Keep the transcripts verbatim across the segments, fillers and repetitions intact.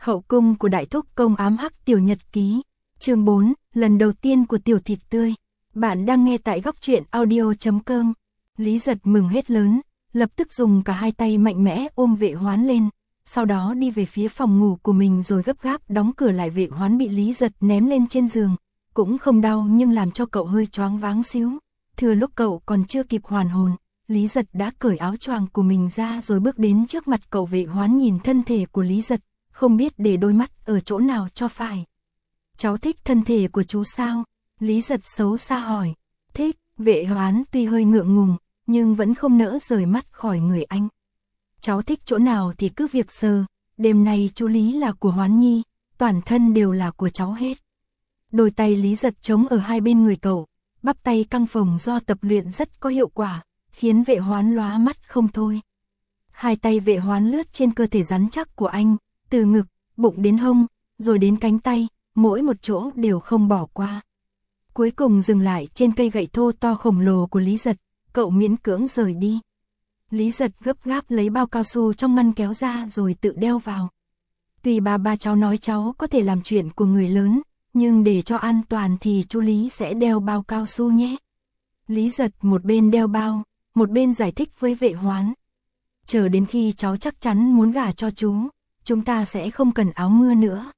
Hậu cung của đại thúc công ám hắc tiểu nhật ký. Chương bốn, lần đầu tiên của tiểu thịt tươi. Bạn đang nghe tại góc truyện audio chấm com. Lý Giật mừng hết lớn, lập tức dùng cả hai tay mạnh mẽ ôm Vệ Hoán lên, sau đó đi về phía phòng ngủ của mình rồi gấp gáp đóng cửa lại. Vệ Hoán bị Lý Giật ném lên trên giường, cũng không đau nhưng làm cho cậu hơi choáng váng xíu. Thừa lúc cậu còn chưa kịp hoàn hồn, Lý Giật đã cởi áo choàng của mình ra rồi bước đến trước mặt cậu. Vệ Hoán nhìn thân thể của Lý Giật, không biết để đôi mắt ở chỗ nào cho phải. Cháu thích thân thể của chú sao? Lý Giật xấu xa hỏi. Thích. Vệ Hoán tuy hơi ngượng ngùng, nhưng vẫn không nỡ rời mắt khỏi người anh. Cháu thích chỗ nào thì cứ việc sờ, đêm nay chú Lý là của Hoán Nhi, toàn thân đều là của cháu hết. Đôi tay Lý Giật chống ở hai bên người cậu, bắp tay căng phồng do tập luyện rất có hiệu quả, khiến Vệ Hoán lóa mắt không thôi. Hai tay Vệ Hoán lướt trên cơ thể rắn chắc của anh, từ ngực, bụng đến hông, rồi đến cánh tay, mỗi một chỗ đều không bỏ qua. Cuối cùng dừng lại trên cây gậy thô to khổng lồ của Lý Giật, cậu miễn cưỡng rời đi. Lý Giật gấp gáp lấy bao cao su trong ngăn kéo ra rồi tự đeo vào. Tuy ba ba cháu nói cháu có thể làm chuyện của người lớn, nhưng để cho an toàn thì chú Lý sẽ đeo bao cao su nhé. Lý Giật một bên đeo bao, một bên giải thích với Vệ Hoán. Chờ đến khi cháu chắc chắn muốn gả cho chú, chúng ta sẽ không cần áo mưa nữa.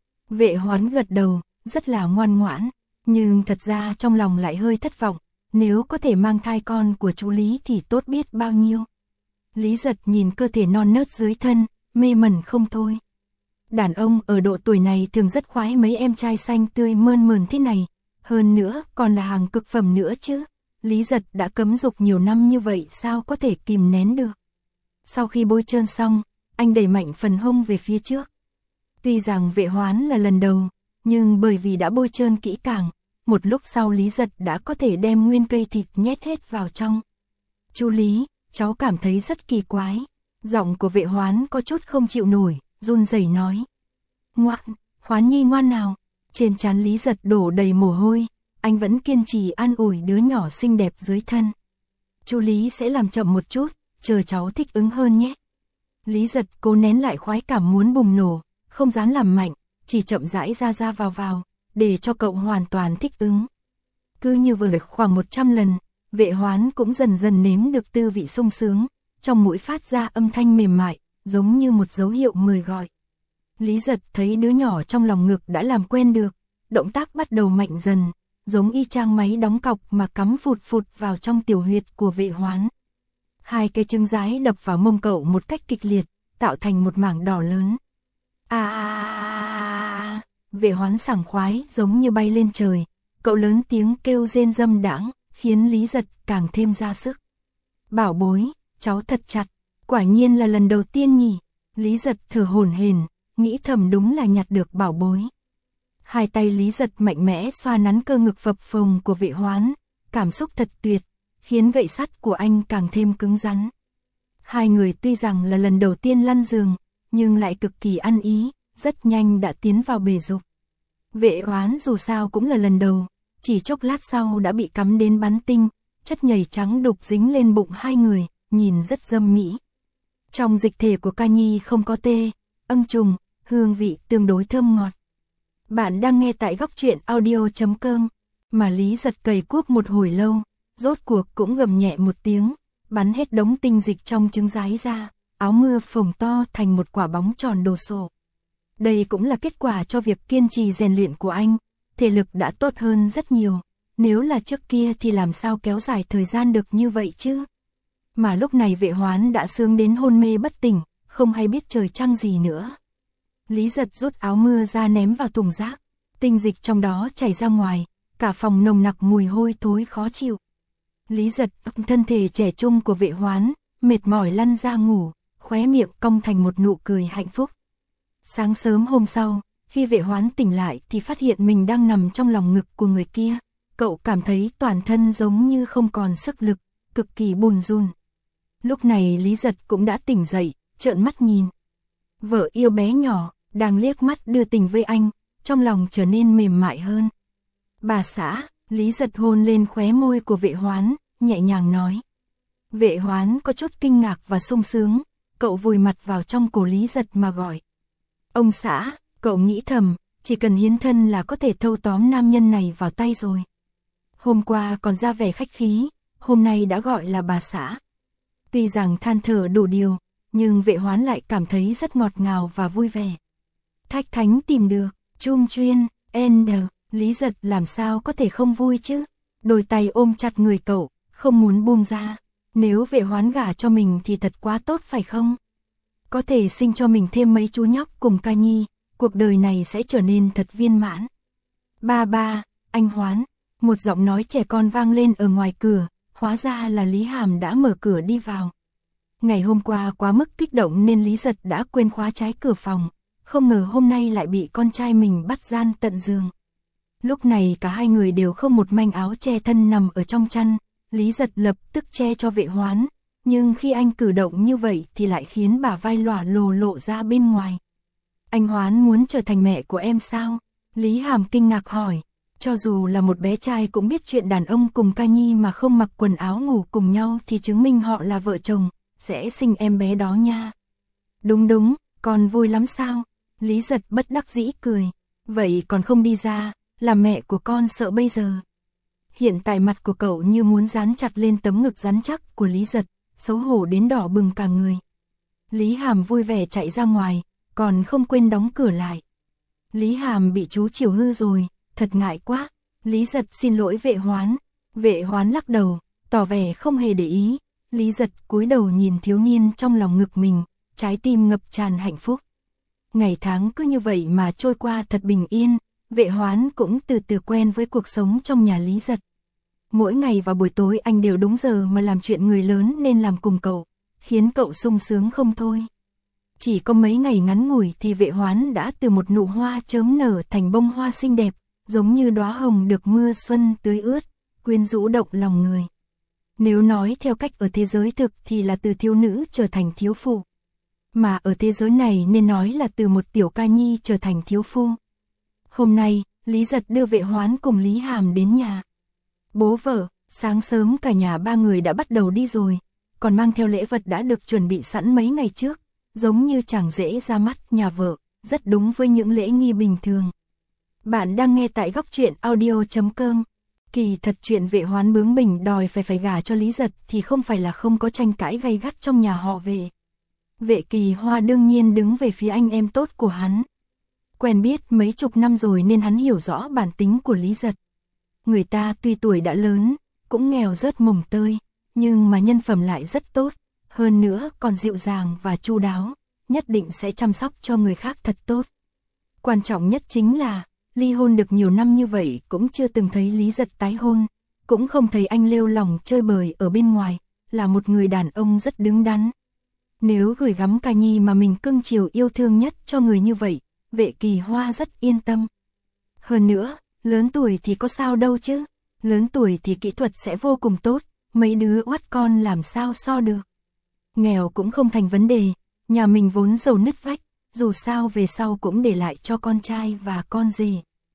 Vệ Hoán gật đầu, rất là ngoan ngoãn, nhưng thật ra trong lòng lại hơi thất vọng. Nếu có thể mang thai con của chú Lý thì tốt biết bao nhiêu. Lý Giật nhìn cơ thể non nớt dưới thân, mê mẩn không thôi. Đàn ông ở độ tuổi này thường rất khoái mấy em trai xanh tươi mơn mởn thế này, hơn nữa còn là hàng cực phẩm nữa chứ. Lý Giật đã cấm dục nhiều năm như vậy sao có thể kìm nén được. Sau khi bôi trơn xong, anh đẩy mạnh phần hông về phía trước. Tuy rằng Vệ Hoán là lần đầu, nhưng bởi vì đã bôi trơn kỹ càng, một lúc sau Lý Giật đã có thể đem nguyên cây thịt nhét hết vào trong. Chú Lý, cháu cảm thấy rất kỳ quái. Giọng của Vệ Hoán có chút không chịu nổi, run rẩy nói. Ngoan, Hoán Nhi ngoan nào. Trên trán Lý Giật đổ đầy mồ hôi, anh vẫn kiên trì an ủi đứa nhỏ xinh đẹp dưới thân. Chú Lý sẽ làm chậm một chút, chờ cháu thích ứng hơn nhé. Lý Giật cố nén lại khoái cảm muốn bùng nổ, không dám làm mạnh, chỉ chậm rãi ra ra vào vào, để cho cậu hoàn toàn thích ứng. Cứ như vừa khoảng một trăm lần, Vệ Hoán cũng dần dần nếm được tư vị sung sướng, trong mũi phát ra âm thanh mềm mại, giống như một dấu hiệu mời gọi. Lý Giật thấy đứa nhỏ trong lòng ngực đã làm quen được, động tác bắt đầu mạnh dần, giống y chang máy đóng cọc mà cắm phụt phụt vào trong tiểu huyệt của Vệ Hoán. Hai cái trứng rái đập vào mông cậu một cách kịch liệt, tạo thành một mảng đỏ lớn. À, à, à, à. Vệ Hoán sảng khoái giống như bay lên trời, cậu lớn tiếng kêu rên dâm đãng, khiến Lý Giật càng thêm ra sức. Bảo bối, cháu thật chặt, quả nhiên là lần đầu tiên nhỉ. Lý Giật thở hổn hển, nghĩ thầm đúng là nhặt được bảo bối. Hai tay Lý Giật mạnh mẽ xoa nắn cơ ngực phập phồng của Vệ Hoán, cảm xúc thật tuyệt, khiến gậy sắt của anh càng thêm cứng rắn. Hai người tuy rằng là lần đầu tiên lăn giường, nhưng lại cực kỳ ăn ý, rất nhanh đã tiến vào bể dục. Vệ Hoán dù sao cũng là lần đầu, chỉ chốc lát sau đã bị cắm đến bắn tinh, chất nhầy trắng đục dính lên bụng hai người, nhìn rất dâm mỹ. Trong dịch thể của ca nhi không có tê, ân trùng, hương vị tương đối thơm ngọt. Bạn đang nghe tại góc truyện audio chấm com, mà Lý Giật cày cuốc một hồi lâu, rốt cuộc cũng gầm nhẹ một tiếng, bắn hết đống tinh dịch trong trứng rái ra, áo mưa phồng to thành một quả bóng tròn đồ sộ. Đây cũng là kết quả cho việc kiên trì rèn luyện của anh, thể lực đã tốt hơn rất nhiều, nếu là trước kia thì làm sao kéo dài thời gian được như vậy chứ. Mà lúc này Vệ Hoán đã sướng đến hôn mê bất tỉnh, không hay biết trời trăng gì nữa. Lý Giật rút áo mưa ra ném vào thùng rác, tinh dịch trong đó chảy ra ngoài, cả phòng nồng nặc mùi hôi thối khó chịu. Lý Giật, thân thể trẻ trung của Vệ Hoán, mệt mỏi lăn ra ngủ, khóe miệng cong thành một nụ cười hạnh phúc. Sáng sớm hôm sau, khi Vệ Hoán tỉnh lại thì phát hiện mình đang nằm trong lòng ngực của người kia. Cậu cảm thấy toàn thân giống như không còn sức lực, cực kỳ buồn run. Lúc này Lý Giật cũng đã tỉnh dậy, trợn mắt nhìn. Vợ yêu bé nhỏ, đang liếc mắt đưa tình với anh, trong lòng trở nên mềm mại hơn. Bà xã, Lý Giật hôn lên khóe môi của Vệ Hoán, nhẹ nhàng nói. Vệ Hoán có chút kinh ngạc và sung sướng, cậu vùi mặt vào trong cổ Lý Giật mà gọi. Ông xã, cậu nghĩ thầm, chỉ cần hiến thân là có thể thâu tóm nam nhân này vào tay rồi. Hôm qua còn ra vẻ khách khí, hôm nay đã gọi là bà xã. Tuy rằng than thở đủ điều, nhưng Vệ Hoán lại cảm thấy rất ngọt ngào và vui vẻ. Thách Thánh tìm được, Chung Chuyên, N, Lý Giật làm sao có thể không vui chứ. Đôi tay ôm chặt người cậu, không muốn buông ra. Nếu Vệ Hoán gả cho mình thì thật quá tốt phải không? Có thể sinh cho mình thêm mấy chú nhóc cùng ca nhi, cuộc đời này sẽ trở nên thật viên mãn. Ba ba, anh Hoán, một giọng nói trẻ con vang lên ở ngoài cửa, hóa ra là Lý Hàm đã mở cửa đi vào. Ngày hôm qua quá mức kích động nên Lý Giật đã quên khóa trái cửa phòng, không ngờ hôm nay lại bị con trai mình bắt gian tận giường. Lúc này cả hai người đều không một manh áo che thân nằm ở trong chăn, Lý Giật lập tức che cho Vệ Hoán, nhưng khi anh cử động như vậy thì lại khiến bả vai lòa lồ lộ ra bên ngoài. Anh Hoán muốn trở thành mẹ của em sao? Lý Hàm kinh ngạc hỏi. Cho dù là một bé trai cũng biết chuyện đàn ông cùng ca nhi mà không mặc quần áo ngủ cùng nhau thì chứng minh họ là vợ chồng, sẽ sinh em bé đó nha. Đúng đúng, con vui lắm sao? Lý Giật bất đắc dĩ cười. Vậy còn không đi ra, làm mẹ của con sợ bây giờ. Hiện tại mặt của cậu như muốn dán chặt lên tấm ngực rắn chắc của Lý Giật, xấu hổ đến đỏ bừng cả người. Lý Hàm vui vẻ chạy ra ngoài, còn không quên đóng cửa lại. Lý Hàm bị chú chiều hư rồi, thật ngại quá. Lý Giật xin lỗi Vệ Hoán. Vệ Hoán lắc đầu, tỏ vẻ không hề để ý. Lý Giật cúi đầu nhìn thiếu niên trong lòng ngực mình, trái tim ngập tràn hạnh phúc. Ngày tháng cứ như vậy mà trôi qua thật bình yên, Vệ Hoán cũng từ từ quen với cuộc sống trong nhà Lý Giật. Mỗi ngày vào buổi tối anh đều đúng giờ mà làm chuyện người lớn nên làm cùng cậu, khiến cậu sung sướng không thôi. Chỉ có mấy ngày ngắn ngủi thì Vệ Hoán đã từ một nụ hoa chớm nở thành bông hoa xinh đẹp, giống như đóa hồng được mưa xuân tưới ướt, quyến rũ động lòng người. Nếu nói theo cách ở thế giới thực thì là từ thiếu nữ trở thành thiếu phụ. Mà ở thế giới này nên nói là từ một tiểu ca nhi trở thành thiếu phu. Hôm nay, Lý Giật đưa Vệ Hoán cùng Lý Hàm đến nhà. Bố vợ, sáng sớm cả nhà ba người đã bắt đầu đi rồi, còn mang theo lễ vật đã được chuẩn bị sẵn mấy ngày trước, giống như chẳng dễ ra mắt nhà vợ, rất đúng với những lễ nghi bình thường. Bạn đang nghe tại góc truyện audio chấm com. Kỳ thật chuyện Vệ Hoán bướng bỉnh đòi phải phải gả cho Lý Giật thì không phải là không có tranh cãi gay gắt trong nhà họ Vệ. Vệ Kỳ Hoa đương nhiên đứng về phía anh em tốt của hắn. Quen biết mấy chục năm rồi nên hắn hiểu rõ bản tính của Lý Giật. Người ta tuy tuổi đã lớn, cũng nghèo rớt mồng tơi, nhưng mà nhân phẩm lại rất tốt, hơn nữa còn dịu dàng và chu đáo, nhất định sẽ chăm sóc cho người khác thật tốt. Quan trọng nhất chính là, ly hôn được nhiều năm như vậy cũng chưa từng thấy Lý Giật tái hôn, cũng không thấy anh lêu lỏng chơi bời ở bên ngoài, là một người đàn ông rất đứng đắn. Nếu gửi gắm ca nhi mà mình cưng chiều yêu thương nhất cho người như vậy, Vệ Kỳ Hoa rất yên tâm. Hơn nữa, lớn tuổi thì có sao đâu chứ, lớn tuổi thì kỹ thuật sẽ vô cùng tốt, mấy đứa oát con làm sao so được. Nghèo cũng không thành vấn đề, nhà mình vốn giàu nứt vách, dù sao về sau cũng để lại cho con trai và con rể.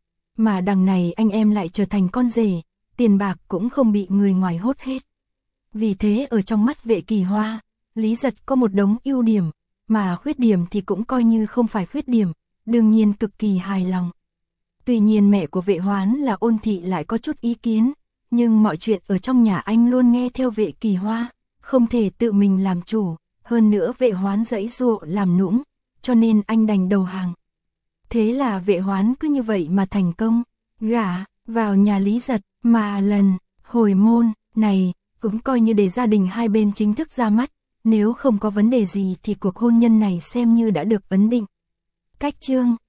Mà đằng này anh em lại trở thành con rể, tiền bạc cũng không bị người ngoài hốt hết. Vì thế ở trong mắt Vệ Kỳ Hoa, Lý Giật có một đống ưu điểm, mà khuyết điểm thì cũng coi như không phải khuyết điểm, đương nhiên cực kỳ hài lòng. Tuy nhiên mẹ của Vệ Hoán là Ôn thị lại có chút ý kiến, nhưng mọi chuyện ở trong nhà anh luôn nghe theo Vệ Kỳ Hoa, không thể tự mình làm chủ, hơn nữa Vệ Hoán giãy giụa làm nũng, cho nên anh đành đầu hàng. Thế là Vệ Hoán cứ như vậy mà thành công, gả vào nhà Lý Giật, mà lần hồi môn này cũng coi như để gia đình hai bên chính thức ra mắt, nếu không có vấn đề gì thì cuộc hôn nhân này xem như đã được ấn định. Cách chương